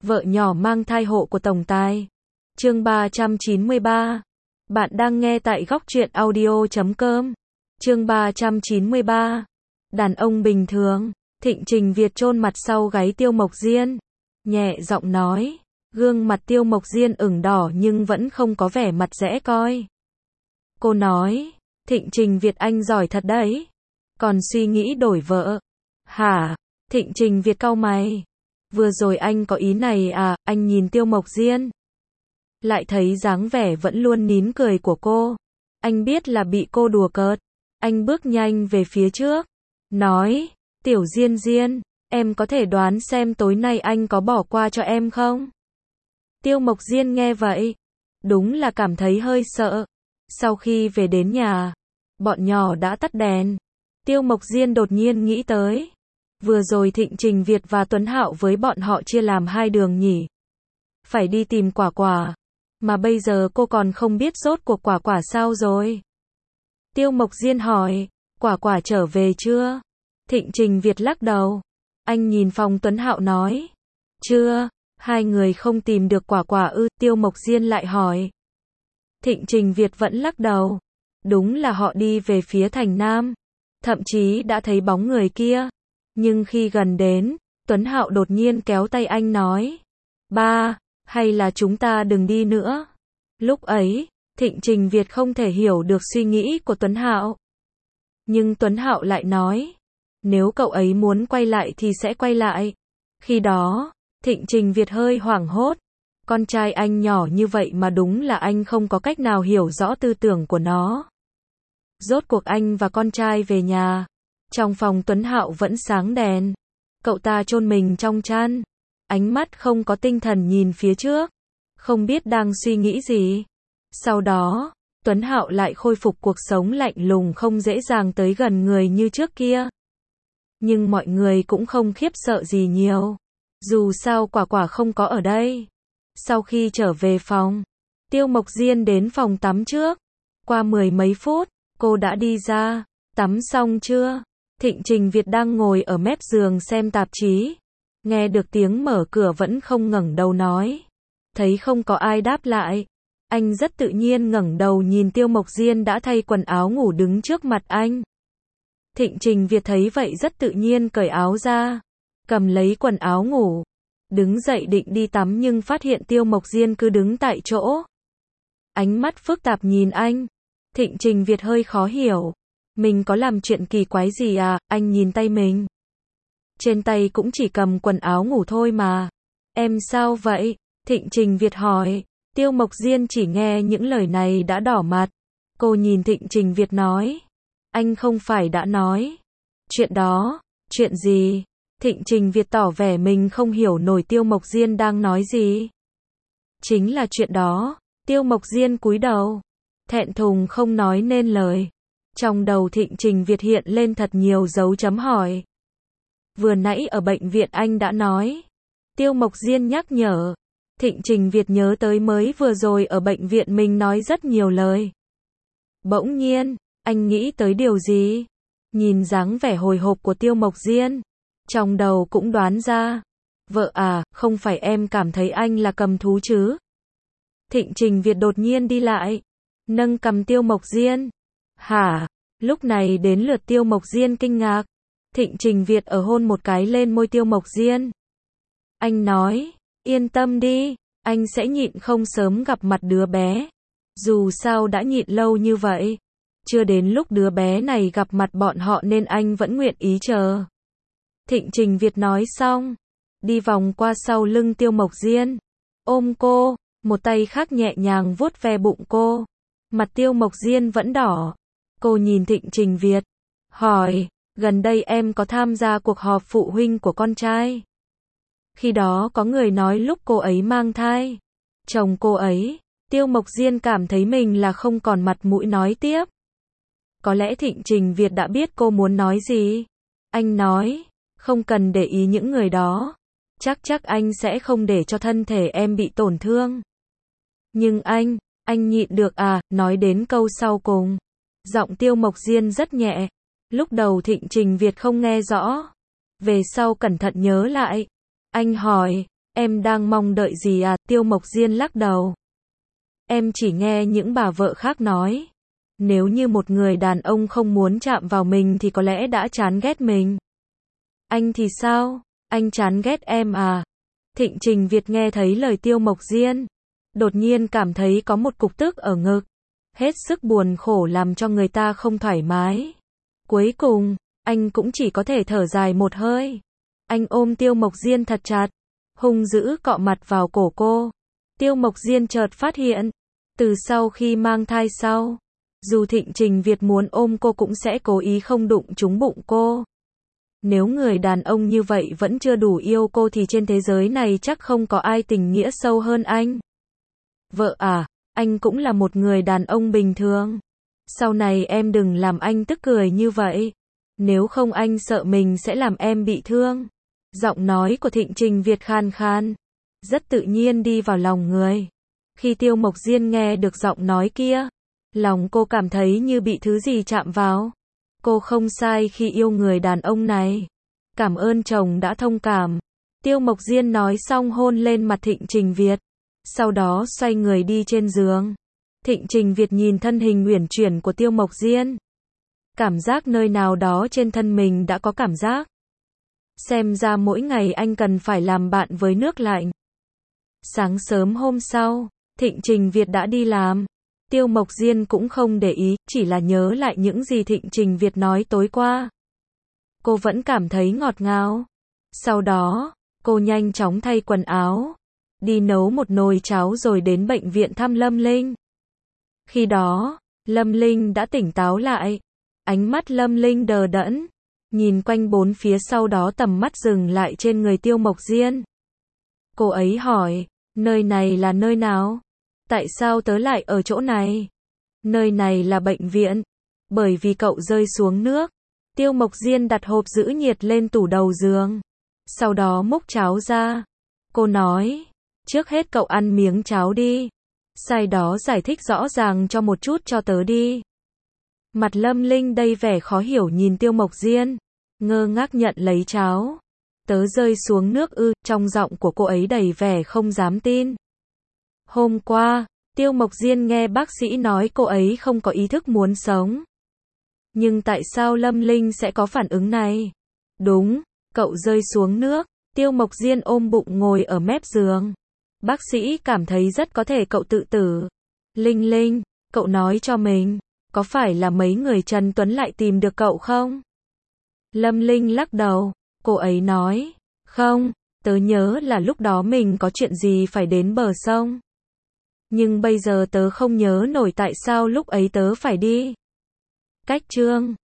vợ nhỏ mang thai hộ của tổng tài. Chương 393. Bạn đang nghe tại góc truyện audio.com. Chương 393. Đàn ông bình thường. Thịnh Trình Việt chôn mặt sau gáy Tiêu Mộc Diên, nhẹ giọng nói. Gương mặt Tiêu Mộc Diên ửng đỏ nhưng vẫn không có vẻ mặt dễ coi. Cô nói, Thịnh Trình Việt anh giỏi thật đấy. Còn suy nghĩ đổi vợ. Hả? Thịnh Trình Việt cau mày. Vừa rồi anh có ý này à? Anh nhìn Tiêu Mộc Diên, lại thấy dáng vẻ vẫn luôn nín cười của cô. Anh biết là bị cô đùa cợt. Anh bước nhanh về phía trước, nói, Tiểu Diên Diên, em có thể đoán xem tối nay anh có bỏ qua cho em không? Tiêu Mộc Diên nghe vậy, đúng là cảm thấy hơi sợ. Sau khi về đến nhà, bọn nhỏ đã tắt đèn. Tiêu Mộc Diên đột nhiên nghĩ tới, vừa rồi Thịnh Trình Việt và Tuấn Hạo với bọn họ chia làm hai đường nhỉ. Phải đi tìm Quả Quả, mà bây giờ cô còn không biết rốt cuộc Quả Quả sao rồi. Tiêu Mộc Diên hỏi, Quả Quả trở về chưa? Thịnh Trình Việt lắc đầu. Anh nhìn phòng Tuấn Hạo nói, chưa, hai người không tìm được Quả Quả ư? Tiêu Mộc Diên lại hỏi. Thịnh Trình Việt vẫn lắc đầu. Đúng là họ đi về phía thành Nam, thậm chí đã thấy bóng người kia. Nhưng khi gần đến, Tuấn Hạo đột nhiên kéo tay anh nói, ba, hay là chúng ta đừng đi nữa. Lúc ấy, Thịnh Trình Việt không thể hiểu được suy nghĩ của Tuấn Hạo. Nhưng Tuấn Hạo lại nói, nếu cậu ấy muốn quay lại thì sẽ quay lại. Khi đó, Thịnh Trình Việt hơi hoảng hốt. Con trai anh nhỏ như vậy mà đúng là anh không có cách nào hiểu rõ tư tưởng của nó. Rốt cuộc anh và con trai về nhà. Trong phòng Tuấn Hạo vẫn sáng đèn. Cậu ta chôn mình trong chăn, ánh mắt không có tinh thần nhìn phía trước, không biết đang suy nghĩ gì. Sau đó, Tuấn Hạo lại khôi phục cuộc sống lạnh lùng không dễ dàng tới gần người như trước kia. Nhưng mọi người cũng không khiếp sợ gì nhiều. Dù sao Quả Quả không có ở đây. Sau khi trở về phòng, Tiêu Mộc Diên đến phòng tắm trước. Qua 10 mấy phút, cô đã đi ra. Tắm xong chưa? Thịnh Trình Việt đang ngồi ở mép giường xem tạp chí. Nghe được tiếng mở cửa vẫn không ngẩng đầu nói. Thấy không có ai đáp lại, anh rất tự nhiên ngẩng đầu nhìn Tiêu Mộc Diên đã thay quần áo ngủ đứng trước mặt anh. Thịnh Trình Việt thấy vậy rất tự nhiên cởi áo ra, cầm lấy quần áo ngủ, đứng dậy định đi tắm nhưng phát hiện Tiêu Mộc Diên cứ đứng tại chỗ. Ánh mắt phức tạp nhìn anh. Thịnh Trình Việt hơi khó hiểu. Mình có làm chuyện kỳ quái gì à? Anh nhìn tay mình. Trên tay cũng chỉ cầm quần áo ngủ thôi mà. Em sao vậy? Thịnh Trình Việt hỏi. Tiêu Mộc Diên chỉ nghe những lời này đã đỏ mặt. Cô nhìn Thịnh Trình Việt nói. Anh không phải đã nói chuyện đó. Chuyện gì? Thịnh Trình Việt tỏ vẻ mình không hiểu nổi Tiêu Mộc Diên đang nói gì. Chính là chuyện đó. Tiêu Mộc Diên cúi đầu, thẹn thùng không nói nên lời. Trong đầu Thịnh Trình Việt hiện lên thật nhiều dấu chấm hỏi. Vừa nãy ở bệnh viện anh đã nói. Tiêu Mộc Diên nhắc nhở. Thịnh Trình Việt nhớ tới mới vừa rồi ở bệnh viện mình nói rất nhiều lời. Bỗng nhiên, anh nghĩ tới điều gì? Nhìn dáng vẻ hồi hộp của Tiêu Mộc Diên, trong đầu cũng đoán ra. Vợ à, không phải em cảm thấy anh là cầm thú chứ? Thịnh Trình Việt đột nhiên đi lại, nâng cầm Tiêu Mộc Diên. Hả? Lúc này đến lượt Tiêu Mộc Diên kinh ngạc. Thịnh Trình Việt ở hôn một cái lên môi Tiêu Mộc Diên. Anh nói, yên tâm đi, anh sẽ nhịn không sớm gặp mặt đứa bé. Dù sao đã nhịn lâu như vậy, chưa đến lúc đứa bé này gặp mặt bọn họ nên anh vẫn nguyện ý chờ. Thịnh Trình Việt nói xong, đi vòng qua sau lưng Tiêu Mộc Diên, ôm cô, một tay khác nhẹ nhàng vuốt ve bụng cô. Mặt Tiêu Mộc Diên vẫn đỏ. Cô nhìn Thịnh Trình Việt, hỏi, gần đây em có tham gia cuộc họp phụ huynh của con trai? Khi đó có người nói lúc cô ấy mang thai, chồng cô ấy. Tiêu Mộc Diên cảm thấy mình là không còn mặt mũi nói tiếp. Có lẽ Thịnh Trình Việt đã biết cô muốn nói gì. Anh nói, không cần để ý những người đó. Chắc anh sẽ không để cho thân thể em bị tổn thương. Nhưng anh nhịn được à? Nói đến câu sau cùng, giọng Tiêu Mộc Diên rất nhẹ. Lúc đầu Thịnh Trình Việt không nghe rõ. Về sau cẩn thận nhớ lại. Anh hỏi, Em đang mong đợi gì à? Tiêu Mộc Diên lắc đầu. Em chỉ nghe những bà vợ khác nói. Nếu như một người đàn ông không muốn chạm vào mình thì có lẽ đã chán ghét mình. Anh thì sao? Anh chán ghét em à? Thịnh Trình Việt nghe thấy lời Tiêu Mộc Diên, đột nhiên cảm thấy có một cục tức ở ngực. Hết sức buồn khổ làm cho người ta không thoải mái. Cuối cùng, anh cũng chỉ có thể thở dài một hơi. Anh ôm Tiêu Mộc Diên thật chặt, hung dữ cọ mặt vào cổ cô. Tiêu Mộc Diên chợt phát hiện, từ sau khi mang thai sau, dù Thịnh Trình Việt muốn ôm cô cũng sẽ cố ý không đụng trúng bụng cô. Nếu người đàn ông như vậy vẫn chưa đủ yêu cô thì trên thế giới này chắc không có ai tình nghĩa sâu hơn anh. Vợ à, anh cũng là một người đàn ông bình thường. Sau này em đừng làm anh tức cười như vậy. Nếu không anh sợ mình sẽ làm em bị thương. Giọng nói của Thịnh Trình Việt khan khan, rất tự nhiên đi vào lòng người. Khi Tiêu Mộc Diên nghe được giọng nói kia, lòng cô cảm thấy như bị thứ gì chạm vào. Cô không sai khi yêu người đàn ông này. Cảm ơn chồng đã thông cảm. Tiêu Mộc Diên nói xong hôn lên mặt Thịnh Trình Việt. Sau đó xoay người đi trên giường. Thịnh Trình Việt nhìn thân hình uyển chuyển của Tiêu Mộc Diên. Cảm giác nơi nào đó trên thân mình đã có cảm giác. Xem ra mỗi ngày anh cần phải làm bạn với nước lạnh. Sáng sớm hôm sau, Thịnh Trình Việt đã đi làm. Tiêu Mộc Diên cũng không để ý, chỉ là nhớ lại những gì Thịnh Trình Việt nói tối qua. Cô vẫn cảm thấy ngọt ngào. Sau đó, cô nhanh chóng thay quần áo, đi nấu một nồi cháo rồi đến bệnh viện thăm Lâm Linh. Khi đó, Lâm Linh đã tỉnh táo lại. Ánh mắt Lâm Linh đờ đẫn, nhìn quanh bốn phía, sau đó tầm mắt dừng lại trên người Tiêu Mộc Diên. Cô ấy hỏi, nơi này là nơi nào? Tại sao tớ lại ở chỗ này? Nơi này là bệnh viện. Bởi vì cậu rơi xuống nước. Tiêu Mộc Diên đặt hộp giữ nhiệt lên tủ đầu giường. Sau đó múc cháo ra. Cô nói, trước hết cậu ăn miếng cháo đi. Sau đó giải thích rõ ràng cho một chút cho tớ đi. Mặt Lâm Linh đầy vẻ khó hiểu nhìn Tiêu Mộc Diên, ngơ ngác nhận lấy cháo. Tớ rơi xuống nước ư? Trong giọng của cô ấy đầy vẻ không dám tin. Hôm qua, Tiêu Mộc Diên nghe bác sĩ nói cô ấy không có ý thức muốn sống. Nhưng tại sao Lâm Linh sẽ có phản ứng này? Đúng, cậu rơi xuống nước. Tiêu Mộc Diên ôm bụng ngồi ở mép giường. Bác sĩ cảm thấy rất có thể cậu tự tử. Linh Linh, cậu nói cho mình, có phải là mấy người Trần Tuấn lại tìm được cậu không? Lâm Linh lắc đầu, cô ấy nói, không, tớ nhớ là lúc đó mình có chuyện gì phải đến bờ sông. Nhưng bây giờ tớ không nhớ nổi tại sao lúc ấy tớ phải đi. Cách chương